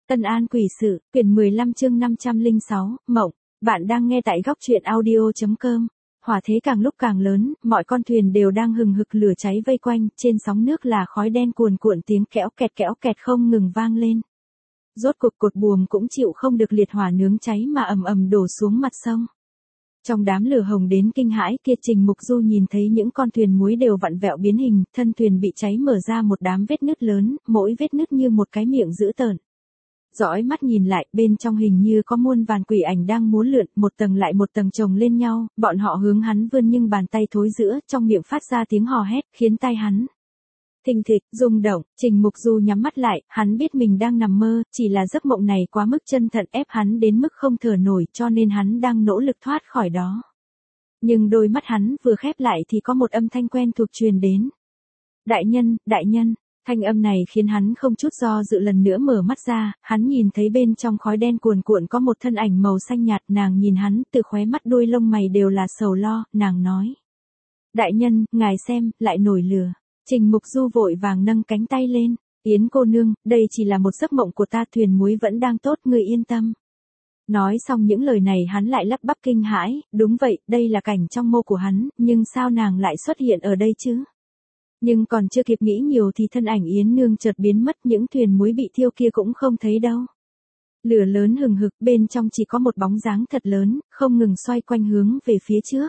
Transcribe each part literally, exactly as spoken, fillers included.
Tân An Quỷ Sự, quyển mười lăm chương năm trăm lẻ sáu, Mộng. Bạn đang nghe tại góc truyện audio.com. Hỏa thế càng lúc càng lớn, mọi con thuyền đều đang hừng hực lửa cháy vây quanh, trên sóng nước là khói đen cuồn cuộn, tiếng kẽo kẹt kẽo kẹt không ngừng vang lên. Rốt cuộc cột buồm cũng chịu không được liệt hỏa nướng cháy mà ầm ầm đổ xuống mặt sông. Trong đám lửa hồng đến kinh hãi kia, Trình Mục Du nhìn thấy những con thuyền muối đều vặn vẹo biến hình, thân thuyền bị cháy mở ra một đám vết nứt lớn, mỗi vết nứt như một cái miệng dữ tợn. Dõi mắt nhìn lại, bên trong hình như có muôn vàn quỷ ảnh đang múa lượn, một tầng lại một tầng chồng lên nhau, bọn họ hướng hắn vươn nhưng bàn tay thối rữa, trong miệng phát ra tiếng hò hét, khiến tai hắn thình thịch, rung động. Trình Mục Du nhắm mắt lại, hắn biết mình đang nằm mơ, chỉ là giấc mộng này quá mức chân thật ép hắn đến mức không thở nổi, cho nên hắn đang nỗ lực thoát khỏi đó. Nhưng đôi mắt hắn vừa khép lại thì có một âm thanh quen thuộc truyền đến. Đại nhân, đại nhân. Thanh âm này khiến hắn không chút do dự lần nữa mở mắt ra, hắn nhìn thấy bên trong khói đen cuồn cuộn có một thân ảnh màu xanh nhạt, nàng nhìn hắn, từ khóe mắt đuôi lông mày đều là sầu lo, nàng nói. Đại nhân, ngài xem, lại nổi lửa. Trình Mục Du vội vàng nâng cánh tay lên, Yến cô nương, đây chỉ là một giấc mộng của ta, thuyền muối vẫn đang tốt, người yên tâm. Nói xong những lời này hắn lại lắp bắp kinh hãi, đúng vậy, đây là cảnh trong mơ của hắn, nhưng sao nàng lại xuất hiện ở đây chứ? Nhưng còn chưa kịp nghĩ nhiều thì thân ảnh Yến nương chợt biến mất, những thuyền muối bị thiêu kia cũng không thấy đâu. Lửa lớn hừng hực, bên trong chỉ có một bóng dáng thật lớn, không ngừng xoay quanh hướng về phía trước.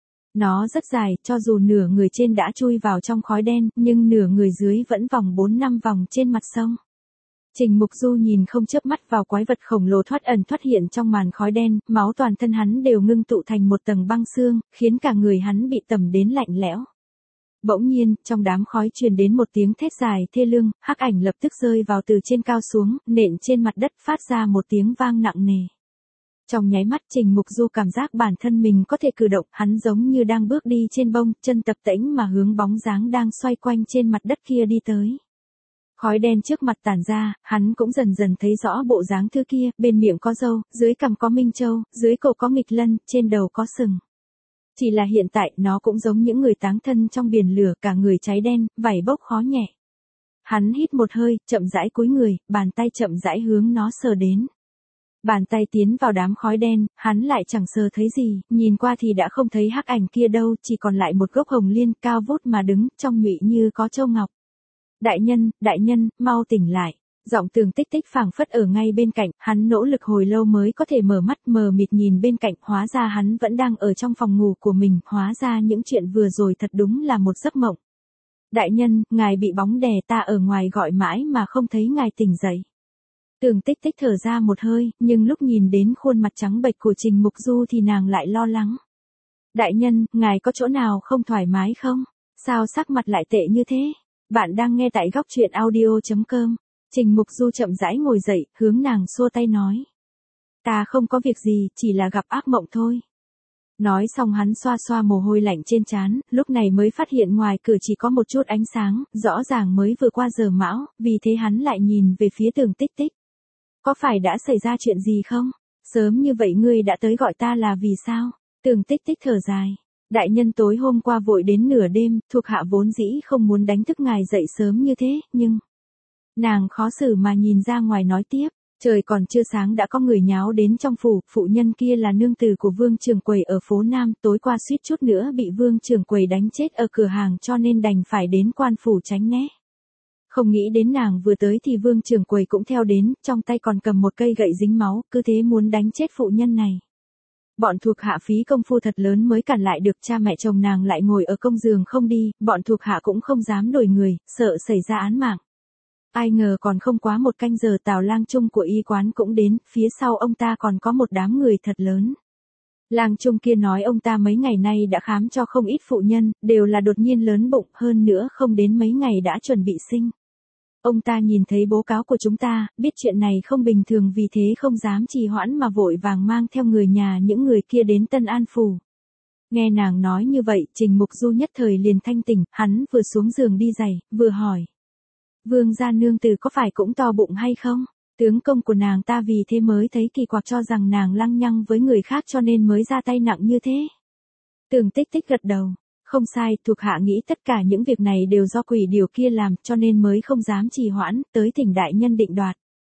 Nó rất dài, cho dù nửa người trên đã chui vào trong khói đen, nhưng nửa người dưới vẫn vòng bốn năm vòng trên mặt sông. Trình Mục Du nhìn không chớp mắt vào quái vật khổng lồ thoát ẩn thoát hiện trong màn khói đen, máu toàn thân hắn đều ngưng tụ thành một tầng băng xương, khiến cả người hắn bị tẩm đến lạnh lẽo. Bỗng nhiên, trong đám khói truyền đến một tiếng thét dài thê lương, hắc ảnh lập tức rơi vào từ trên cao xuống, nện trên mặt đất phát ra một tiếng vang nặng nề. Trong nháy mắt Trình Mục Du cảm giác bản thân mình có thể cử động, hắn giống như đang bước đi trên bông, chân tập tễnh mà hướng bóng dáng đang xoay quanh trên mặt đất kia đi tới. Khói đen trước mặt tản ra, hắn cũng dần dần thấy rõ bộ dáng thứ kia, bên miệng có râu, dưới cằm có minh châu, dưới cổ có nghịch lân, trên đầu có sừng. Chỉ là hiện tại nó cũng giống những người táng thân trong biển lửa, cả người cháy đen, vảy bốc khó nhẹ. Hắn hít một hơi, chậm rãi cúi người, bàn tay chậm rãi hướng nó sờ đến. Bàn tay tiến vào đám khói đen, hắn lại chẳng sờ thấy gì, nhìn qua thì đã không thấy hắc ảnh kia đâu, chỉ còn lại một gốc hồng liên cao vút mà đứng, trong nhụy như có châu ngọc. Đại nhân, đại nhân, mau tỉnh lại. Giọng Tường Tích Tích phảng phất ở ngay bên cạnh, hắn nỗ lực hồi lâu mới có thể mở mắt, mờ mịt nhìn bên cạnh, hóa ra hắn vẫn đang ở trong phòng ngủ của mình, hóa ra những chuyện vừa rồi thật đúng là một giấc mộng. Đại nhân, ngài bị bóng đè, ta ở ngoài gọi mãi mà không thấy ngài tỉnh dậy. Tường Tích Tích thở ra một hơi, nhưng lúc nhìn đến khuôn mặt trắng bệch của Trình Mục Du thì nàng lại lo lắng. Đại nhân, ngài có chỗ nào không thoải mái không? Sao sắc mặt lại tệ như thế? Bạn đang nghe tại góc truyện audio.com. Trình Mục Du chậm rãi ngồi dậy, hướng nàng xua tay nói. Ta không có việc gì, chỉ là gặp ác mộng thôi. Nói xong hắn xoa xoa mồ hôi lạnh trên trán, lúc này mới phát hiện ngoài cửa chỉ có một chút ánh sáng, rõ ràng mới vừa qua giờ mão, vì thế hắn lại nhìn về phía Tường Tích Tích. Có phải đã xảy ra chuyện gì không? Sớm như vậy ngươi đã tới gọi ta là vì sao? Tường Tích Tích thở dài. Đại nhân tối hôm qua vội đến nửa đêm, thuộc hạ vốn dĩ không muốn đánh thức ngài dậy sớm như thế, nhưng... Nàng khó xử mà nhìn ra ngoài nói tiếp, trời còn chưa sáng đã có người nháo đến trong phủ, phụ nhân kia là nương tử của Vương Trường Quầy ở phố Nam, tối qua suýt chút nữa bị Vương Trường Quầy đánh chết ở cửa hàng cho nên đành phải đến quan phủ tránh né. Không nghĩ đến nàng vừa tới thì Vương Trường Quầy cũng theo đến, trong tay còn cầm một cây gậy dính máu, cứ thế muốn đánh chết phụ nhân này. Bọn thuộc hạ phí công phu thật lớn mới cản lại được, cha mẹ chồng nàng lại ngồi ở công giường không đi, bọn thuộc hạ cũng không dám đổi người, sợ xảy ra án mạng. Ai ngờ còn không quá một canh giờ Tào Lang Trung của y quán cũng đến, phía sau ông ta còn có một đám người thật lớn. Lang Trung kia nói ông ta mấy ngày nay đã khám cho không ít phụ nhân, đều là đột nhiên lớn bụng, hơn nữa không đến mấy ngày đã chuẩn bị sinh. Ông ta nhìn thấy báo cáo của chúng ta, biết chuyện này không bình thường vì thế không dám trì hoãn mà vội vàng mang theo người nhà những người kia đến Tân An Phủ. Nghe nàng nói như vậy, Trình Mục Du nhất thời liền thanh tỉnh, hắn vừa xuống giường đi giày, vừa hỏi. Vương gia nương tử có phải cũng to bụng hay không? Tướng công của nàng ta vì thế mới thấy kỳ quặc, cho rằng nàng lăng nhăng với người khác cho nên mới ra tay nặng như thế. Tường Tích Tích gật đầu. Không sai, thuộc hạ nghĩ tất cả những việc này đều do quỷ điều kia làm, cho nên mới không dám trì hoãn, tới thỉnh đại nhân định đoạt.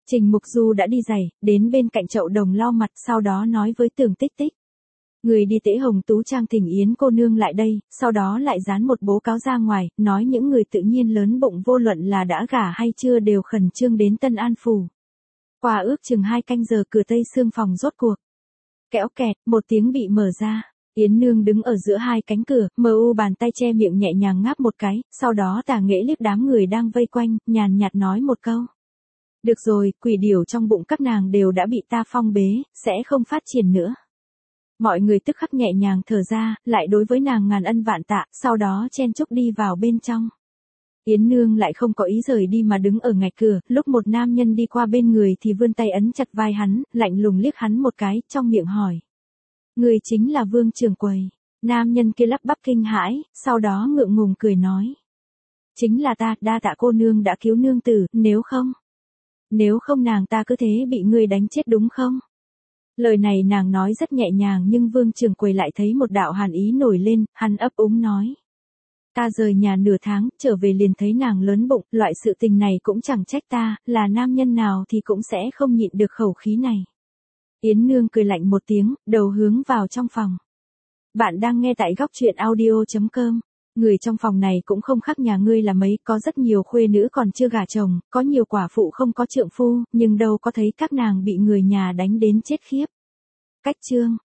Trình Mục Du đã đi giày, đến bên cạnh chậu đồng lau mặt, sau đó nói với Tưởng Tích Tích. Người đi Tế Hồng Tú Trang thỉnh Yến cô nương lại đây, sau đó lại dán một bố cáo ra ngoài, nói những người tự nhiên lớn bụng vô luận là đã gả hay chưa đều khẩn trương đến Tân An Phủ. Qua ước chừng hai canh giờ cửa tây xương phòng rốt cuộc. Kẽo kẹt, một tiếng bị mở ra. Yến Nương đứng ở giữa hai cánh cửa, mờ u bàn tay che miệng nhẹ nhàng ngáp một cái, sau đó tà nghệ liếc đám người đang vây quanh, nhàn nhạt nói một câu. Được rồi, quỷ điểu trong bụng các nàng đều đã bị ta phong bế, sẽ không phát triển nữa. Mọi người tức khắc nhẹ nhàng thở ra, lại đối với nàng ngàn ân vạn tạ, sau đó chen chúc đi vào bên trong. Yến Nương lại không có ý rời đi mà đứng ở ngạch cửa, lúc một nam nhân đi qua bên người thì vươn tay ấn chặt vai hắn, lạnh lùng liếc hắn một cái, trong miệng hỏi. Người chính là Vương trưởng quầy. Nam nhân kia lắp bắp kinh hãi, sau đó ngượng ngùng cười nói. Chính là ta, đa tạ cô nương đã cứu nương tử, nếu không. Nếu không nàng ta cứ thế bị ngươi đánh chết đúng không? Lời này nàng nói rất nhẹ nhàng nhưng Vương trưởng quầy lại thấy một đạo hàn ý nổi lên, hắn ấp úng nói. Ta rời nhà nửa tháng, trở về liền thấy nàng lớn bụng, loại sự tình này cũng chẳng trách ta, là nam nhân nào thì cũng sẽ không nhịn được khẩu khí này. Yến Nương cười lạnh một tiếng, đầu hướng vào trong phòng. Bạn đang nghe tại góc truyện audio chấm com. Người trong phòng này cũng không khác nhà ngươi là mấy, có rất nhiều khuê nữ còn chưa gả chồng, có nhiều quả phụ không có trượng phu, nhưng đâu có thấy các nàng bị người nhà đánh đến chết khiếp. Cách chương